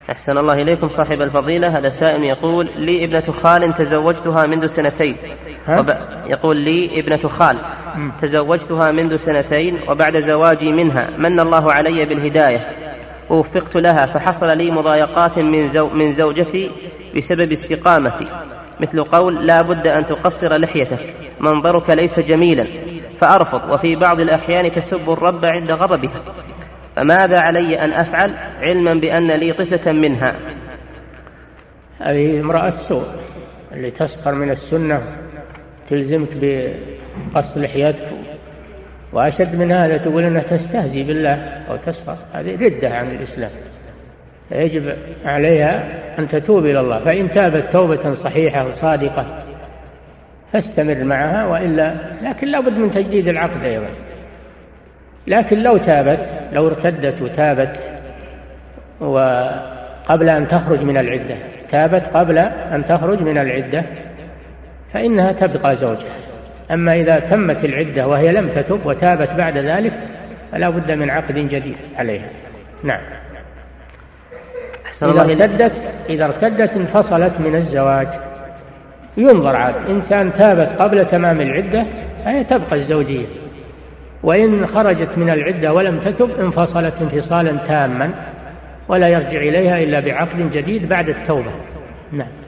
أحسن الله إليكم صاحب الفضيلة. هذا سائل يقول: لي ابنة خال تزوجتها منذ سنتين يقول: لي ابنة خال تزوجتها منذ سنتين، وبعد زواجي منها من الله علي بالهداية ووفقت لها، فحصل لي مضايقات من زوجتي بسبب استقامتي، مثل قول: لا بد أن تقصر لحيتك، منظرك ليس جميلا، فأرفض، وفي بعض الأحيان تسب الرب عند غضبها، فماذا علي أن أفعل علما بأن لي طفلة منها؟ هذه امرأة سوء اللي تسخر من السنة تلزمك بقص لحيتك، وأشد من هذا تقول أنها تستهزي بالله أو تسخر، هذه ردة عن الإسلام. يجب عليها أن تتوب إلى الله، فإن تابت توبة صحيحة وصادقة فاستمر معها، وإلا لكن لا بد من تجديد العقد أيضا. لكن لو ارتدت وتابت وقبل أن تخرج من العدة، تابت قبل أن تخرج من العدة، فإنها تبقى زوجها. أما إذا تمت العدة وهي لم تتب وتابت بعد ذلك فلا بد من عقد جديد عليها. نعم. إذا ارتدت انفصلت من الزواج، ينظر عاد إنسان تابت قبل تمام العدة فهي تبقى الزوجية، وإن خرجت من العدة ولم تتب انفصلت انفصالا تاما، ولا يرجع إليها إلا بعقد جديد بعد التوبة. نعم.